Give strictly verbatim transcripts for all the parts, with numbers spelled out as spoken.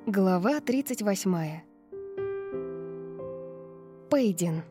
Глава тридцать восьмая. Пейдин.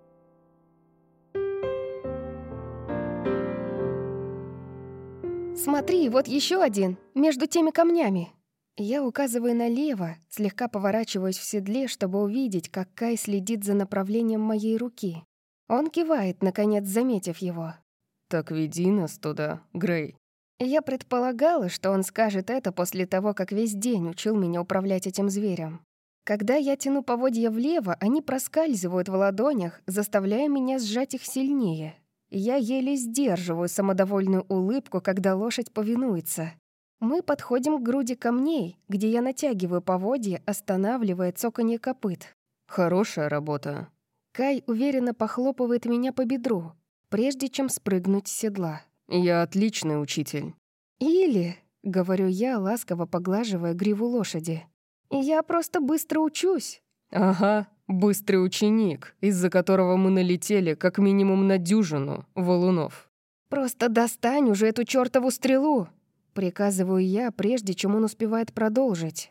«Смотри, вот еще один, между теми камнями». Я указываю налево, слегка поворачиваюсь в седле, чтобы увидеть, как Кай следит за направлением моей руки. Он кивает, наконец заметив его. «Так веди нас туда, Грей». Я предполагала, что он скажет это после того, как весь день учил меня управлять этим зверем. Когда я тяну поводья влево, они проскальзывают в ладонях, заставляя меня сжать их сильнее. Я еле сдерживаю самодовольную улыбку, когда лошадь повинуется. Мы подходим к груди камней, где я натягиваю поводья, останавливая цоканье копыт. «Хорошая работа». Кай уверенно похлопывает меня по бедру, прежде чем спрыгнуть с седла. «Я отличный учитель». «Или», — говорю я, ласково поглаживая гриву лошади, «я просто быстро учусь». «Ага, быстрый ученик, из-за которого мы налетели как минимум на дюжину валунов». «Просто достань уже эту чёртову стрелу», — приказываю я, прежде чем он успевает продолжить.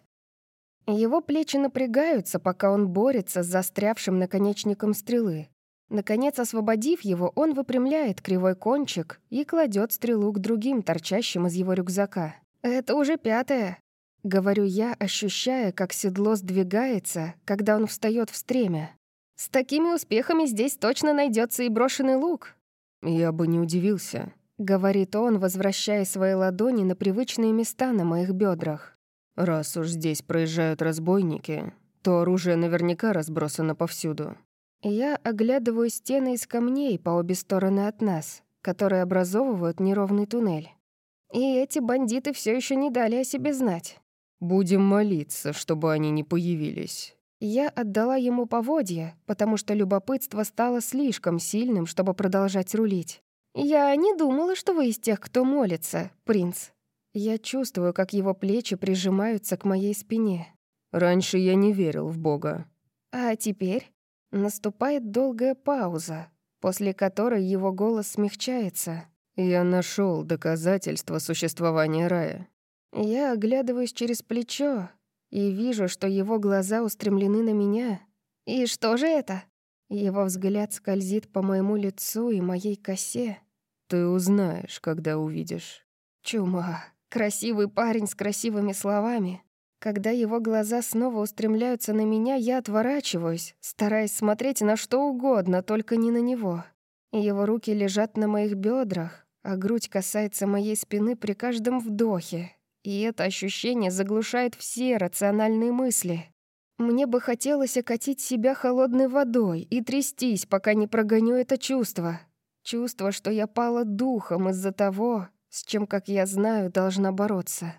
Его плечи напрягаются, пока он борется с застрявшим наконечником стрелы. Наконец, освободив его, он выпрямляет кривой кончик и кладет стрелу к другим, торчащим из его рюкзака. «Это уже пятая», — говорю я, ощущая, как седло сдвигается, когда он встает в стремя. «С такими успехами здесь точно найдется и брошенный лук». «Я бы не удивился», — говорит он, возвращая свои ладони на привычные места на моих бедрах. «Раз уж здесь проезжают разбойники, то оружие наверняка разбросано повсюду». Я оглядываю стены из камней по обе стороны от нас, которые образовывают неровный туннель. И эти бандиты все еще не дали о себе знать. «Будем молиться, чтобы они не появились». Я отдала ему поводья, потому что любопытство стало слишком сильным, чтобы продолжать рулить. «Я не думала, что вы из тех, кто молится, принц». Я чувствую, как его плечи прижимаются к моей спине. «Раньше я не верил в Бога». «А теперь?» Наступает долгая пауза, после которой его голос смягчается. «Я нашел доказательства существования рая». Я оглядываюсь через плечо и вижу, что его глаза устремлены на меня. «И что же это?» Его взгляд скользит по моему лицу и моей косе. «Ты узнаешь, когда увидишь». Чума. Красивый парень с красивыми словами. Когда его глаза снова устремляются на меня, я отворачиваюсь, стараясь смотреть на что угодно, только не на него. Его руки лежат на моих бедрах, а грудь касается моей спины при каждом вдохе. И это ощущение заглушает все рациональные мысли. Мне бы хотелось окатить себя холодной водой и трястись, пока не прогоню это чувство. Чувство, что я пала духом из-за того, с чем, как я знаю, должна бороться.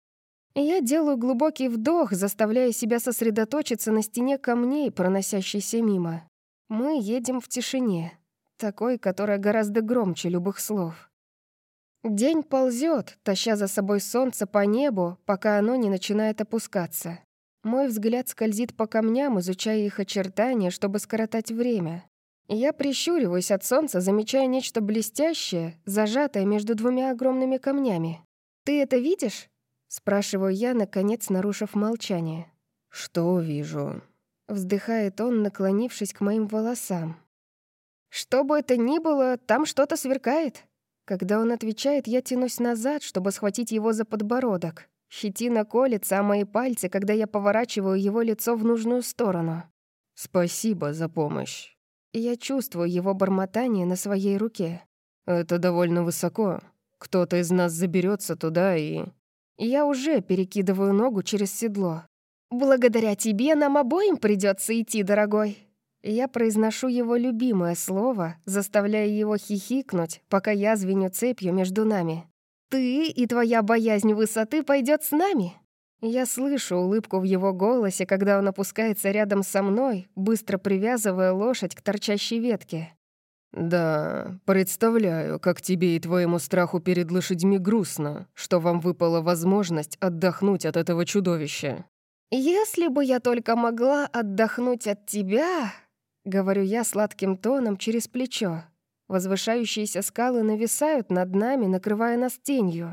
Я делаю глубокий вдох, заставляя себя сосредоточиться на стене камней, проносящейся мимо. Мы едем в тишине, такой, которая гораздо громче любых слов. День ползет, таща за собой солнце по небу, пока оно не начинает опускаться. Мой взгляд скользит по камням, изучая их очертания, чтобы скоротать время. Я прищуриваюсь от солнца, замечая нечто блестящее, зажатое между двумя огромными камнями. «Ты это видишь?» Спрашиваю я, наконец нарушив молчание. «Что вижу?» Вздыхает он, наклонившись к моим волосам. «Что бы это ни было, там что-то сверкает». Когда он отвечает, я тянусь назад, чтобы схватить его за подбородок. Щетина колется, а мои пальцы, когда я поворачиваю его лицо в нужную сторону. «Спасибо за помощь». Я чувствую его бормотание на своей руке. «Это довольно высоко. Кто-то из нас заберется туда и...» Я уже перекидываю ногу через седло. «Благодаря тебе нам обоим придется идти, дорогой». Я произношу его любимое слово, заставляя его хихикнуть, пока я звеню цепью между нами. «Ты и твоя боязнь высоты пойдет с нами». Я слышу улыбку в его голосе, когда он опускается рядом со мной, быстро привязывая лошадь к торчащей ветке. «Да, представляю, как тебе и твоему страху перед лошадьми грустно, что вам выпала возможность отдохнуть от этого чудовища». «Если бы я только могла отдохнуть от тебя», — говорю я сладким тоном через плечо. Возвышающиеся скалы нависают над нами, накрывая нас тенью.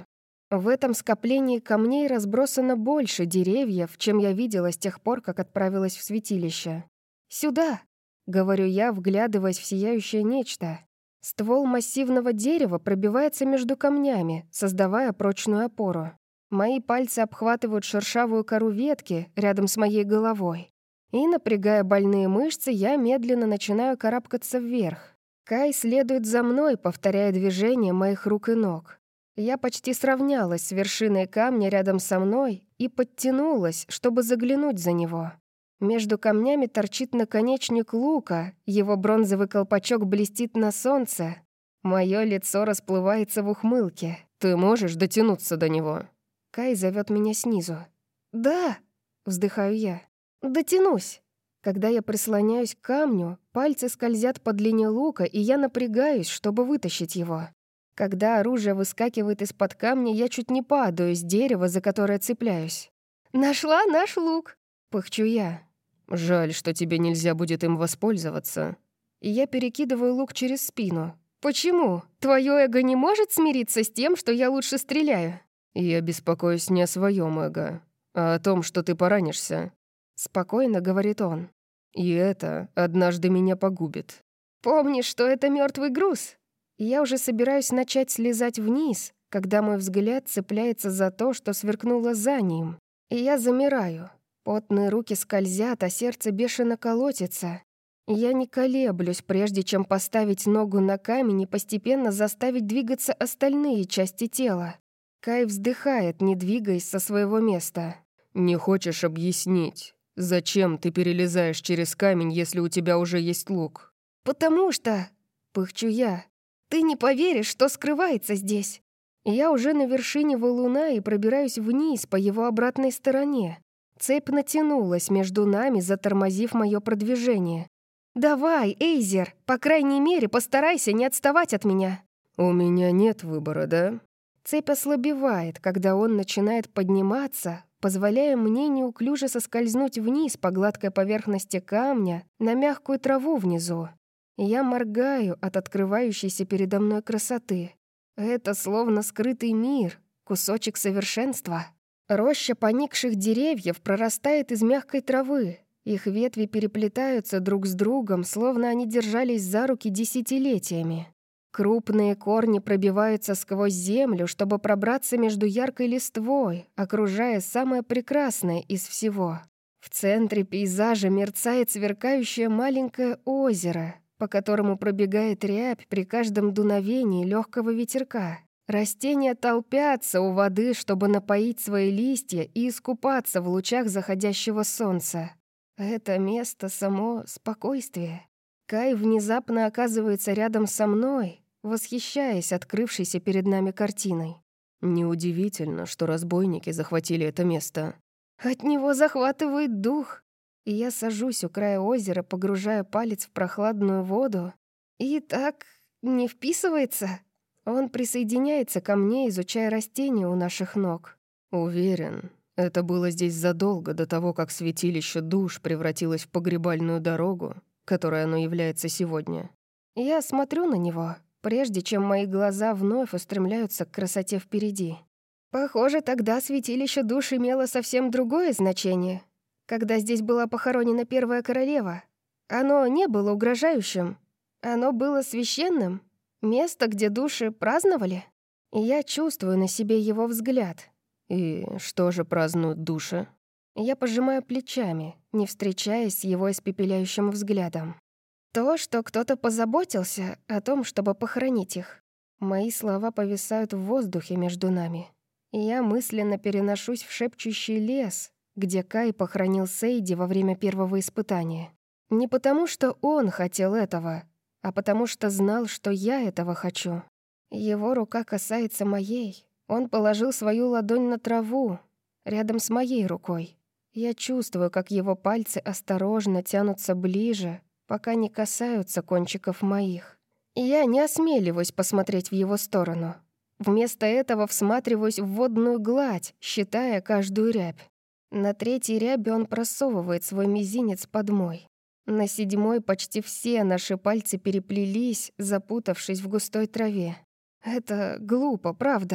В этом скоплении камней разбросано больше деревьев, чем я видела с тех пор, как отправилась в святилище. «Сюда!» — говорю я, вглядываясь в сияющее нечто. Ствол массивного дерева пробивается между камнями, создавая прочную опору. Мои пальцы обхватывают шершавую кору ветки рядом с моей головой. И, напрягая больные мышцы, я медленно начинаю карабкаться вверх. Кай следует за мной, повторяя движения моих рук и ног. Я почти сравнялась с вершиной камня рядом со мной и подтянулась, чтобы заглянуть за него. Между камнями торчит наконечник лука, его бронзовый колпачок блестит на солнце. Мое лицо расплывается в ухмылке. «Ты можешь дотянуться до него?» Кай зовет меня снизу. «Да!» — вздыхаю я. «Дотянусь!» Когда я прислоняюсь к камню, пальцы скользят по длине лука, и я напрягаюсь, чтобы вытащить его. Когда оружие выскакивает из-под камня, я чуть не падаю с дерева, за которое цепляюсь. «Нашла наш лук!» — пыхчу я. «Жаль, что тебе нельзя будет им воспользоваться». И я перекидываю лук через спину. «Почему? Твое эго не может смириться с тем, что я лучше стреляю?» «Я беспокоюсь не о своем эго, а о том, что ты поранишься», — спокойно говорит он. «И это однажды меня погубит». «Помни, что это мертвый груз». И я уже собираюсь начать слезать вниз, когда мой взгляд цепляется за то, что сверкнуло за ним. И я замираю. Потные руки скользят, а сердце бешено колотится. Я не колеблюсь, прежде чем поставить ногу на камень и постепенно заставить двигаться остальные части тела. Кай вздыхает, не двигаясь со своего места. «Не хочешь объяснить, зачем ты перелезаешь через камень, если у тебя уже есть лук?» «Потому что...» — пыхчу я. «Ты не поверишь, что скрывается здесь». Я уже на вершине валуна и пробираюсь вниз по его обратной стороне. Цепь натянулась между нами, затормозив мое продвижение. «Давай, Эйзер, по крайней мере, постарайся не отставать от меня». «У меня нет выбора, да?» Цепь ослабевает, когда он начинает подниматься, позволяя мне неуклюже соскользнуть вниз по гладкой поверхности камня на мягкую траву внизу. Я моргаю от открывающейся передо мной красоты. Это словно скрытый мир, кусочек совершенства. Роща поникших деревьев прорастает из мягкой травы. Их ветви переплетаются друг с другом, словно они держались за руки десятилетиями. Крупные корни пробиваются сквозь землю, чтобы пробраться между яркой листвой, окружая самое прекрасное из всего. В центре пейзажа мерцает сверкающее маленькое озеро, по которому пробегает рябь при каждом дуновении легкого ветерка. Растения толпятся у воды, чтобы напоить свои листья и искупаться в лучах заходящего солнца. Это место само спокойствие. Кай внезапно оказывается рядом со мной, восхищаясь открывшейся перед нами картиной. «Неудивительно, что разбойники захватили это место». От него захватывает дух. И я сажусь у края озера, погружая палец в прохладную воду. И так не вписывается. Он присоединяется ко мне, изучая растения у наших ног. «Уверен, это было здесь задолго до того, как святилище душ превратилось в погребальную дорогу, которой оно является сегодня». Я смотрю на него, прежде чем мои глаза вновь устремляются к красоте впереди. Похоже, тогда святилище душ имело совсем другое значение. Когда здесь была похоронена первая королева, оно не было угрожающим. Оно было священным. Место, где души праздновали. И я чувствую на себе его взгляд. «И что же празднуют души?» Я пожимаю плечами, не встречаясь с его испепеляющим взглядом. То, что кто-то позаботился о том, чтобы похоронить их. Мои слова повисают в воздухе между нами. И я мысленно переношусь в шепчущий лес, где Кай похоронил Сейди во время первого испытания. Не потому, что он хотел этого, а потому что знал, что я этого хочу. Его рука касается моей. Он положил свою ладонь на траву, рядом с моей рукой. Я чувствую, как его пальцы осторожно тянутся ближе, пока не касаются кончиков моих. И я не осмеливаюсь посмотреть в его сторону. Вместо этого всматриваюсь в водную гладь, считая каждую рябь. На третьей ряби он просовывает свой мизинец под мой. На седьмой почти все наши пальцы переплелись, запутавшись в густой траве. Это глупо, правда?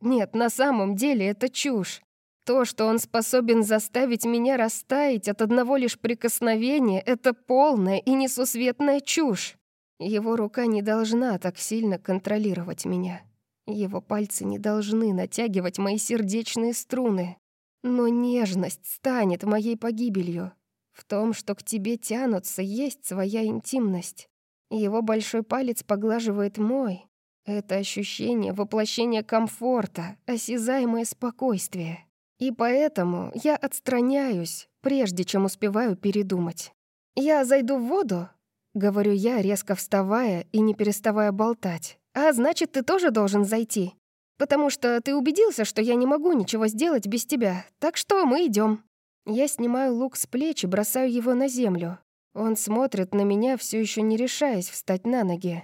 Нет, на самом деле это чушь. То, что он способен заставить меня растаять от одного лишь прикосновения, это полная и несусветная чушь. Его рука не должна так сильно контролировать меня. Его пальцы не должны натягивать мои сердечные струны. Но нежность станет моей погибелью. В том, что к тебе тянутся, есть своя интимность. Его большой палец поглаживает мой. Это ощущение воплощения комфорта, осязаемое спокойствие. И поэтому я отстраняюсь, прежде чем успеваю передумать. «Я зайду в воду?» — говорю я, резко вставая и не переставая болтать. «А значит, ты тоже должен зайти. Потому что ты убедился, что я не могу ничего сделать без тебя. Так что мы идем. Я снимаю лук с плеч и бросаю его на землю. Он смотрит на меня, все еще не решаясь встать на ноги.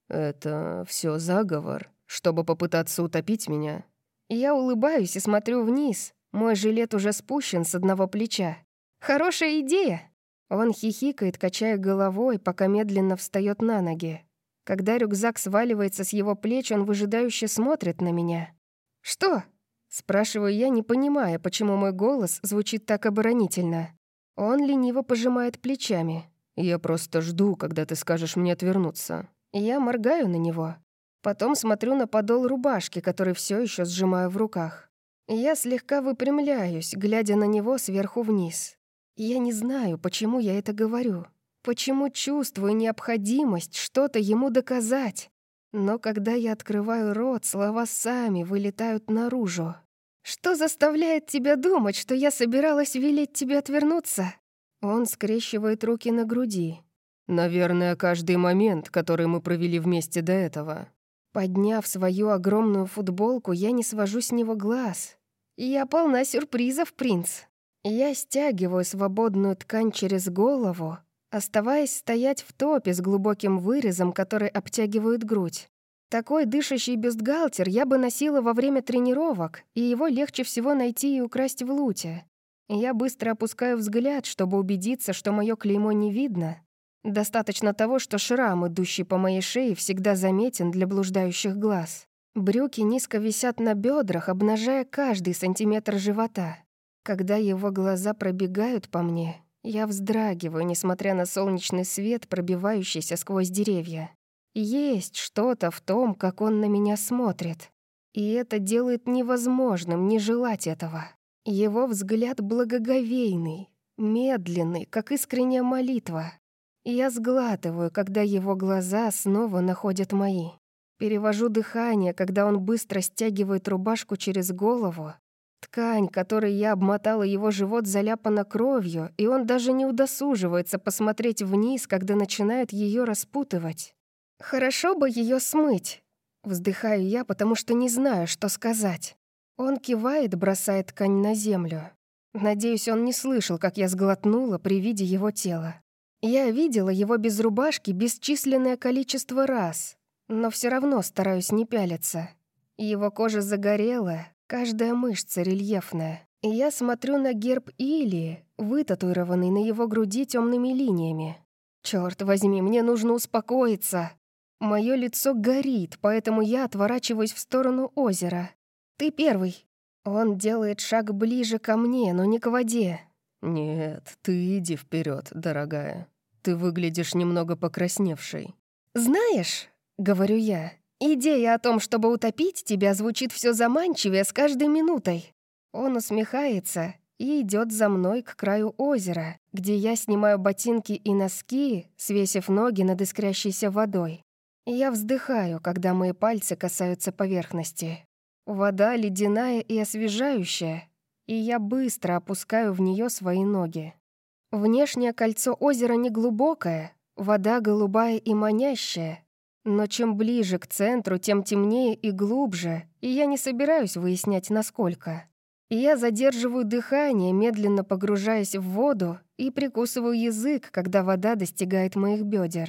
«Это все заговор, чтобы попытаться утопить меня?» Я улыбаюсь и смотрю вниз. Мой жилет уже спущен с одного плеча. «Хорошая идея!» Он хихикает, качая головой, пока медленно встает на ноги. Когда рюкзак сваливается с его плеч, он выжидающе смотрит на меня. «Что?» — спрашиваю я, не понимая, почему мой голос звучит так оборонительно. Он лениво пожимает плечами. «Я просто жду, когда ты скажешь мне отвернуться». Я моргаю на него. Потом смотрю на подол рубашки, который все еще сжимаю в руках. Я слегка выпрямляюсь, глядя на него сверху вниз. Я не знаю, почему я это говорю. Почему чувствую необходимость что-то ему доказать. Но когда я открываю рот, слова сами вылетают наружу. «Что заставляет тебя думать, что я собиралась велеть тебе отвернуться?» Он скрещивает руки на груди. «Наверное, каждый момент, который мы провели вместе до этого». Подняв свою огромную футболку, я не свожу с него глаз. «Я полна сюрпризов, принц». Я стягиваю свободную ткань через голову, оставаясь стоять в топе с глубоким вырезом, который обтягивает грудь. Такой дышащий бюстгальтер я бы носила во время тренировок, и его легче всего найти и украсть в луте. Я быстро опускаю взгляд, чтобы убедиться, что мое клеймо не видно. Достаточно того, что шрам, идущий по моей шее, всегда заметен для блуждающих глаз. Брюки низко висят на бедрах, обнажая каждый сантиметр живота. Когда его глаза пробегают по мне, я вздрагиваю, несмотря на солнечный свет, пробивающийся сквозь деревья. Есть что-то в том, как он на меня смотрит. И это делает невозможным не желать этого. Его взгляд благоговейный, медленный, как искренняя молитва. Я сглатываю, когда его глаза снова находят мои. Перевожу дыхание, когда он быстро стягивает рубашку через голову. Ткань, которой я обмотала его живот, заляпана кровью, и он даже не удосуживается посмотреть вниз, когда начинает ее распутывать. «Хорошо бы ее смыть», — вздыхаю я, потому что не знаю, что сказать. Он кивает, бросая ткань на землю. Надеюсь, он не слышал, как я сглотнула при виде его тела. Я видела его без рубашки бесчисленное количество раз, но все равно стараюсь не пялиться. Его кожа загорелая, каждая мышца рельефная. И я смотрю на герб Илии, вытатуированный на его груди темными линиями. Черт возьми, мне нужно успокоиться. Мое лицо горит, поэтому я отворачиваюсь в сторону озера. «Ты первый». Он делает шаг ближе ко мне, но не к воде. «Нет, ты иди вперед, дорогая. Ты выглядишь немного покрасневшей». «Знаешь», — говорю я, — «идея о том, чтобы утопить тебя, звучит все заманчивее с каждой минутой». Он усмехается и идет за мной к краю озера, где я снимаю ботинки и носки, свесив ноги над искрящейся водой. Я вздыхаю, когда мои пальцы касаются поверхности. Вода ледяная и освежающая, и я быстро опускаю в нее свои ноги. Внешнее кольцо озера неглубокое, вода голубая и манящая, но чем ближе к центру, тем темнее и глубже, и я не собираюсь выяснять, насколько. Я задерживаю дыхание, медленно погружаясь в воду, и прикусываю язык, когда вода достигает моих бедер.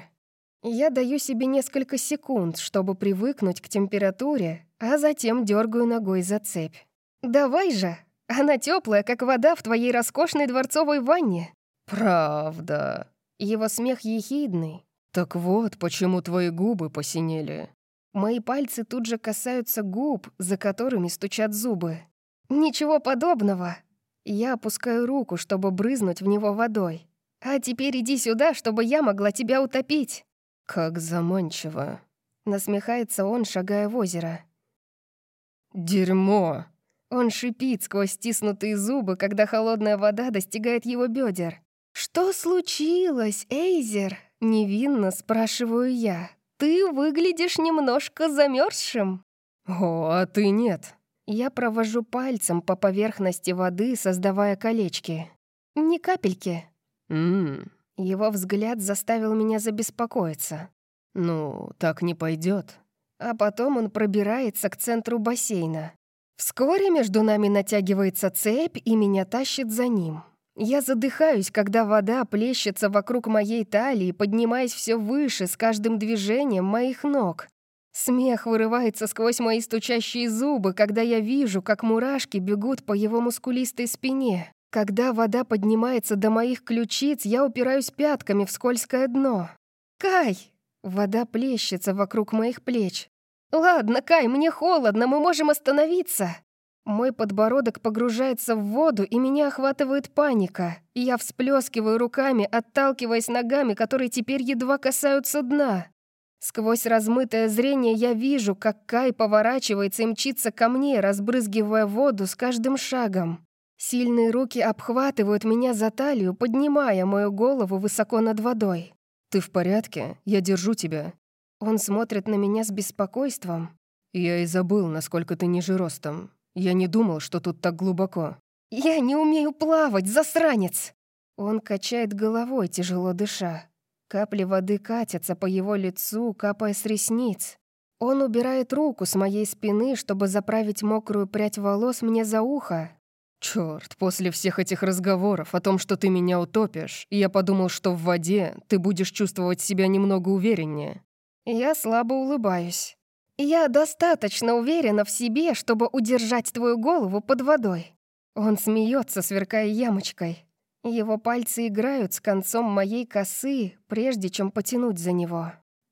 Я даю себе несколько секунд, чтобы привыкнуть к температуре, а затем дергаю ногой за цепь. «Давай же! Она теплая, как вода в твоей роскошной дворцовой ванне!» «Правда?» Его смех ехидный. «Так вот, почему твои губы посинели». Мои пальцы тут же касаются губ, за которыми стучат зубы. Ничего подобного. Я опускаю руку, чтобы брызнуть в него водой. А теперь иди сюда, чтобы я могла тебя утопить. Как заманчиво. Насмехается он, шагая в озеро. Дерьмо. Он шипит сквозь стиснутые зубы, когда холодная вода достигает его бедер. «Что случилось, Эйзер?» — невинно спрашиваю я. «Ты выглядишь немножко замерзшим». О, а ты нет. Я провожу пальцем по поверхности воды, создавая колечки. Ни капельки. Ммм, Его взгляд заставил меня забеспокоиться. ну, так не пойдет. А потом он пробирается к центру бассейна. Вскоре между нами натягивается цепь, и меня тащит за ним. Я задыхаюсь, когда вода плещется вокруг моей талии, поднимаясь все выше с каждым движением моих ног. Смех вырывается сквозь мои стучащие зубы, когда я вижу, как мурашки бегут по его мускулистой спине. Когда вода поднимается до моих ключиц, я упираюсь пятками в скользкое дно. «Кай!» Вода плещется вокруг моих плеч. «Ладно, Кай, мне холодно, мы можем остановиться!» Мой подбородок погружается в воду, и меня охватывает паника. И я всплескиваю руками, отталкиваясь ногами, которые теперь едва касаются дна. Сквозь размытое зрение я вижу, как Кай поворачивается и мчится ко мне, разбрызгивая воду с каждым шагом. Сильные руки обхватывают меня за талию, поднимая мою голову высоко над водой. Ты в порядке? Я держу тебя. Он смотрит на меня с беспокойством. Я и забыл, насколько ты ниже ростом. Я не думал, что тут так глубоко. «Я не умею плавать, засранец!» Он качает головой, тяжело дыша. Капли воды катятся по его лицу, капая с ресниц. Он убирает руку с моей спины, чтобы заправить мокрую прядь волос мне за ухо. Чёрт, после всех этих разговоров о том, что ты меня утопишь, я подумал, что в воде ты будешь чувствовать себя немного увереннее. Я слабо улыбаюсь. «Я достаточно уверена в себе, чтобы удержать твою голову под водой». Он смеется, сверкая ямочкой. Его пальцы играют с концом моей косы, прежде чем потянуть за него.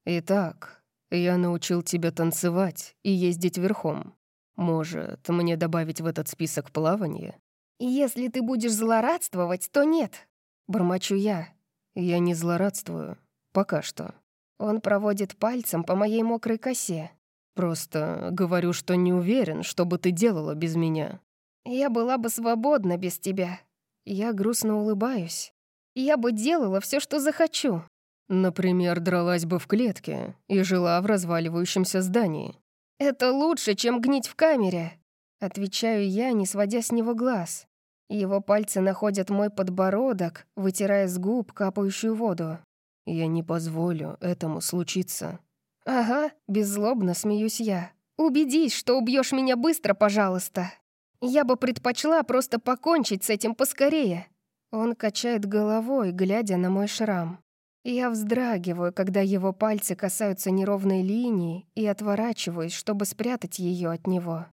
Итак, я научил тебя танцевать и ездить верхом. Может, мне добавить в этот список плавание? «Если ты будешь злорадствовать, то нет», — бормочу я. Я не злорадствую. Пока что. Он проводит пальцем по моей мокрой косе. Просто говорю, что не уверен, что бы ты делала без меня. «Я была бы свободна без тебя». Я грустно улыбаюсь. «Я бы делала все, что захочу». Например, дралась бы в клетке и жила в разваливающемся здании. «Это лучше, чем гнить в камере», — отвечаю я, не сводя с него глаз. Его пальцы находят мой подбородок, вытирая с губ капающую воду. Я не позволю этому случиться. «Ага», — беззлобно смеюсь я. «Убедись, что убьешь меня быстро, пожалуйста. Я бы предпочла просто покончить с этим поскорее». Он качает головой, глядя на мой шрам. Я вздрагиваю, когда его пальцы касаются неровной линии, и отворачиваюсь, чтобы спрятать ее от него.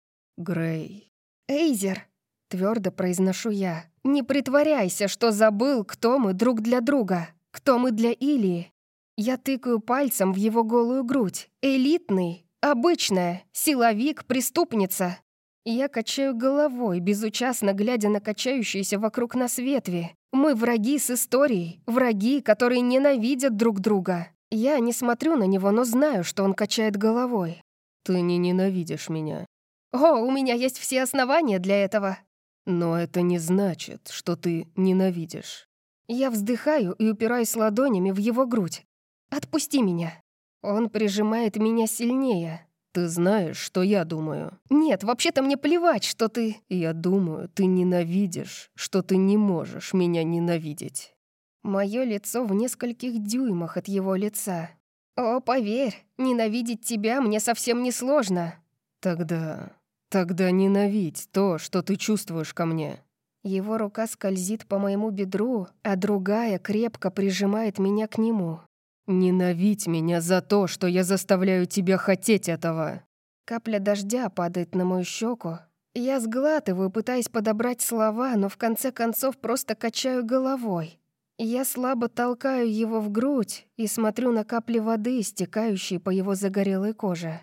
Грей. «Эйзер», — твердо произношу я, — «не притворяйся, что забыл, кто мы друг для друга, кто мы для Илии». Я тыкаю пальцем в его голую грудь. Элитный, обычная, силовик, преступница. Я качаю головой, безучастно глядя на качающиеся вокруг нас ветви. Мы враги с историей, враги, которые ненавидят друг друга. Я не смотрю на него, но знаю, что он качает головой. Ты не ненавидишь меня. О, у меня есть все основания для этого. Но это не значит, что ты ненавидишь. Я вздыхаю и упираюсь ладонями в его грудь. «Отпусти меня». Он прижимает меня сильнее. Ты знаешь, что я думаю? «Нет, вообще-то мне плевать, что ты...» Я думаю, ты ненавидишь, что ты не можешь меня ненавидеть. Мое лицо в нескольких дюймах от его лица. «О, поверь, ненавидеть тебя мне совсем не сложно». Тогда... тогда ненавидь то, что ты чувствуешь ко мне. Его рука скользит по моему бедру, а другая крепко прижимает меня к нему. Ненавидь меня за то, что я заставляю тебя хотеть этого. Капля дождя падает на мою щеку. Я сглатываю, пытаясь подобрать слова, но в конце концов просто качаю головой. Я слабо толкаю его в грудь и смотрю на капли воды, стекающие по его загорелой коже.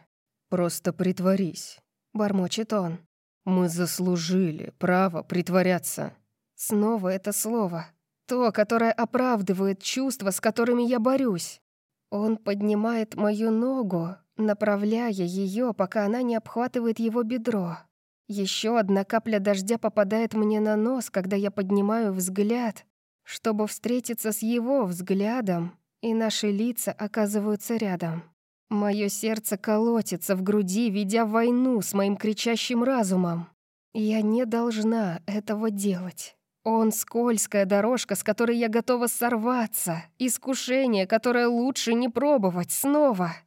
«Просто притворись», — бормочет он. «Мы заслужили право притворяться». Снова это слово. То, которое оправдывает чувства, с которыми я борюсь. Он поднимает мою ногу, направляя ее, пока она не обхватывает его бедро. Еще одна капля дождя попадает мне на нос, когда я поднимаю взгляд, чтобы встретиться с его взглядом, и наши лица оказываются рядом. Мое сердце колотится в груди, ведя войну с моим кричащим разумом. Я не должна этого делать. Он — скользкая дорожка, с которой я готова сорваться, искушение, которое лучше не пробовать снова.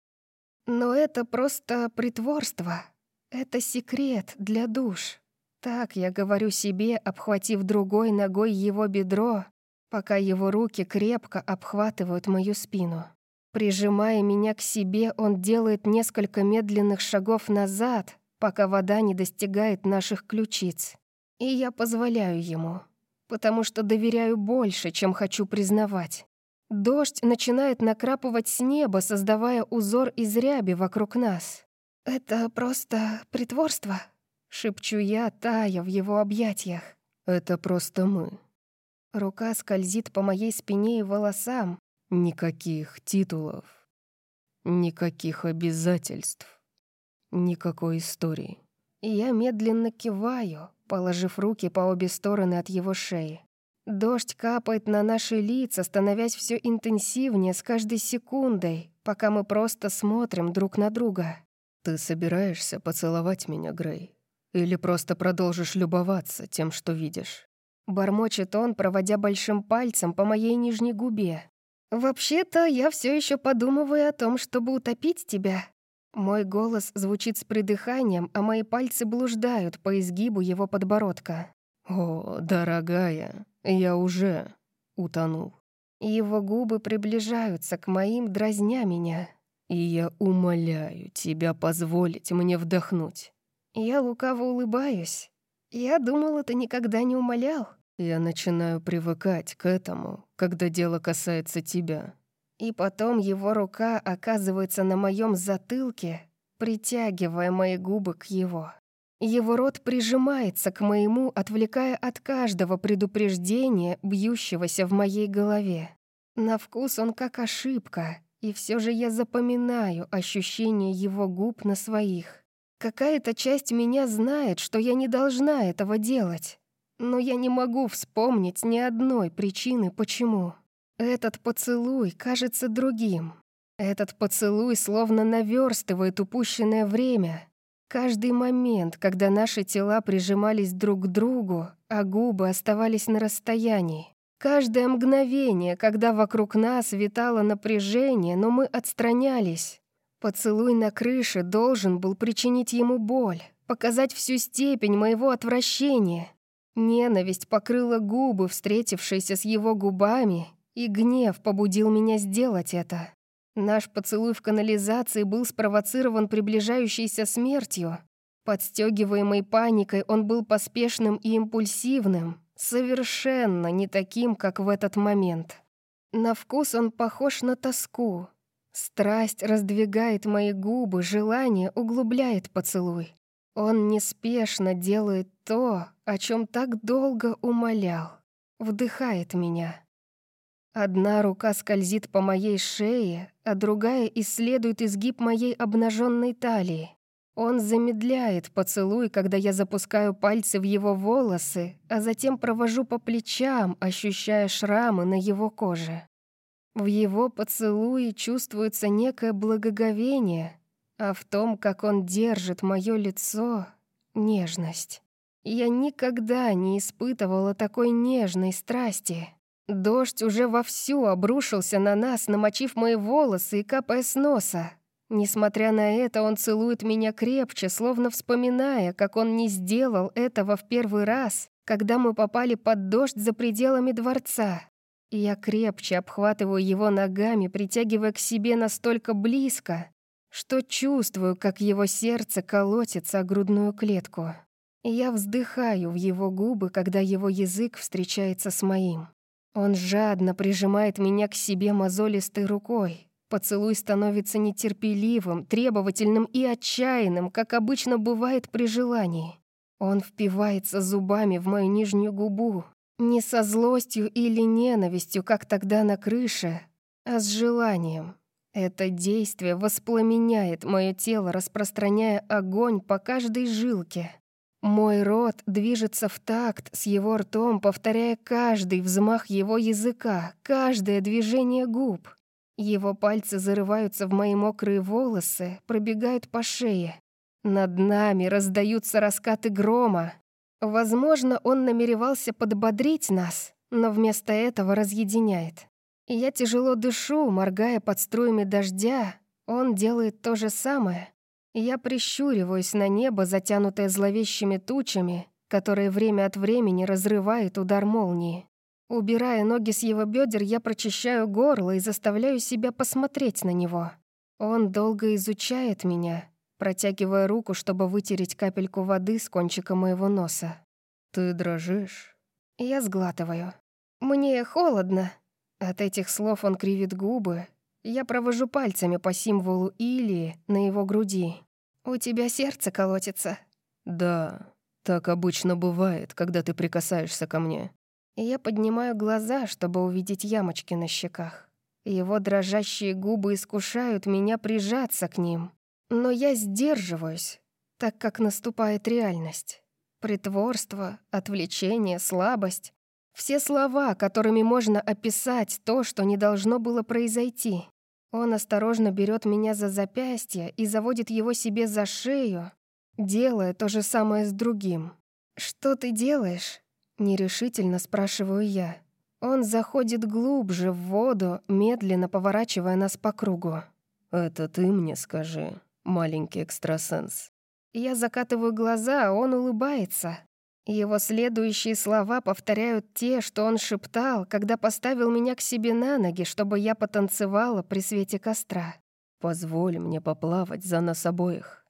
Но это просто притворство. Это секрет для душ. Так я говорю себе, обхватив другой ногой его бедро, пока его руки крепко обхватывают мою спину. Прижимая меня к себе, он делает несколько медленных шагов назад, пока вода не достигает наших ключиц. И я позволяю ему, потому что доверяю больше, чем хочу признавать. Дождь начинает накрапывать с неба, создавая узор из ряби вокруг нас. «Это просто притворство», — шепчу я, тая в его объятиях. «Это просто мы». Рука скользит по моей спине и волосам. Никаких титулов, никаких обязательств, никакой истории. И я медленно киваю, положив руки по обе стороны от его шеи. Дождь капает на наши лица, становясь все интенсивнее с каждой секундой, пока мы просто смотрим друг на друга. «Ты собираешься поцеловать меня, Грей? Или просто продолжишь любоваться тем, что видишь?» Бормочет он, проводя большим пальцем по моей нижней губе. «Вообще-то я все еще подумываю о том, чтобы утопить тебя». Мой голос звучит с придыханием, а мои пальцы блуждают по изгибу его подбородка. «О, дорогая, я уже утонул». Его губы приближаются к моим, дразня меня. «И я умоляю тебя позволить мне вдохнуть». Я лукаво улыбаюсь. Я думала, ты никогда не умолял. Я начинаю привыкать к этому, когда дело касается тебя. И потом его рука оказывается на моем затылке, притягивая мои губы к его. Его рот прижимается к моему, отвлекая от каждого предупреждения, бьющегося в моей голове. На вкус он как ошибка, и все же я запоминаю ощущение его губ на своих. Какая-то часть меня знает, что я не должна этого делать. Но я не могу вспомнить ни одной причины, почему. Этот поцелуй кажется другим. Этот поцелуй словно наверстывает упущенное время. Каждый момент, когда наши тела прижимались друг к другу, а губы оставались на расстоянии. Каждое мгновение, когда вокруг нас витало напряжение, но мы отстранялись. Поцелуй на крыше должен был причинить ему боль, показать всю степень моего отвращения. Ненависть покрыла губы, встретившиеся с его губами, и гнев побудил меня сделать это. Наш поцелуй в канализации был спровоцирован приближающейся смертью. Подстёгиваемый паникой, он был поспешным и импульсивным, совершенно не таким, как в этот момент. На вкус он похож на тоску. Страсть раздвигает мои губы, желание углубляет поцелуй. Он неспешно делает то, о чем так долго умолял. Вдыхает меня. Одна рука скользит по моей шее, а другая исследует изгиб моей обнаженной талии. Он замедляет поцелуй, когда я запускаю пальцы в его волосы, а затем провожу по плечам, ощущая шрамы на его коже. В его поцелуе чувствуется некое благоговение, а в том, как он держит мое лицо, нежность. Я никогда не испытывала такой нежной страсти. Дождь уже вовсю обрушился на нас, намочив мои волосы и капая с носа. Несмотря на это, он целует меня крепче, словно вспоминая, как он не сделал этого в первый раз, когда мы попали под дождь за пределами дворца. И я крепче обхватываю его ногами, притягивая к себе настолько близко, что чувствую, как его сердце колотится о грудную клетку. И я вздыхаю в его губы, когда его язык встречается с моим. Он жадно прижимает меня к себе мозолистой рукой, Поцелуй становится нетерпеливым, требовательным и отчаянным, как обычно бывает при желании. Он впивается зубами в мою нижнюю губу, не со злостью или ненавистью, как тогда на крыше, а с желанием. Это действие воспламеняет мое тело, распространяя огонь по каждой жилке. Мой рот движется в такт с его ртом, повторяя каждый взмах его языка, каждое движение губ. Его пальцы зарываются в мои мокрые волосы, пробегают по шее. Над нами раздаются раскаты грома. Возможно, он намеревался подбодрить нас, но вместо этого разъединяет. Я тяжело дышу, моргая под струями дождя. Он делает то же самое. Я прищуриваюсь на небо, затянутое зловещими тучами, которые время от времени разрывает удар молнии. Убирая ноги с его бедер, я прочищаю горло и заставляю себя посмотреть на него. Он долго изучает меня, протягивая руку, чтобы вытереть капельку воды с кончика моего носа. «Ты дрожишь?» Я сглатываю. «Мне холодно». От этих слов он кривит губы. Я провожу пальцами по символу Илии на его груди. «У тебя сердце колотится?» «Да, так обычно бывает, когда ты прикасаешься ко мне». Я поднимаю глаза, чтобы увидеть ямочки на щеках. Его дрожащие губы искушают меня прижаться к ним. Но я сдерживаюсь, так как наступает реальность. Притворство, отвлечение, слабость. Все слова, которыми можно описать то, что не должно было произойти. Он осторожно берет меня за запястье и заводит его себе за шею, делая то же самое с другим. «Что ты делаешь?» — нерешительно спрашиваю я. Он заходит глубже в воду, медленно поворачивая нас по кругу. «Это ты мне скажи, маленький экстрасенс». Я закатываю глаза, а он улыбается. Его следующие слова повторяют те, что он шептал, когда поставил меня к себе на ноги, чтобы я потанцевала при свете костра. «Позволь мне поплавать за нас обоих».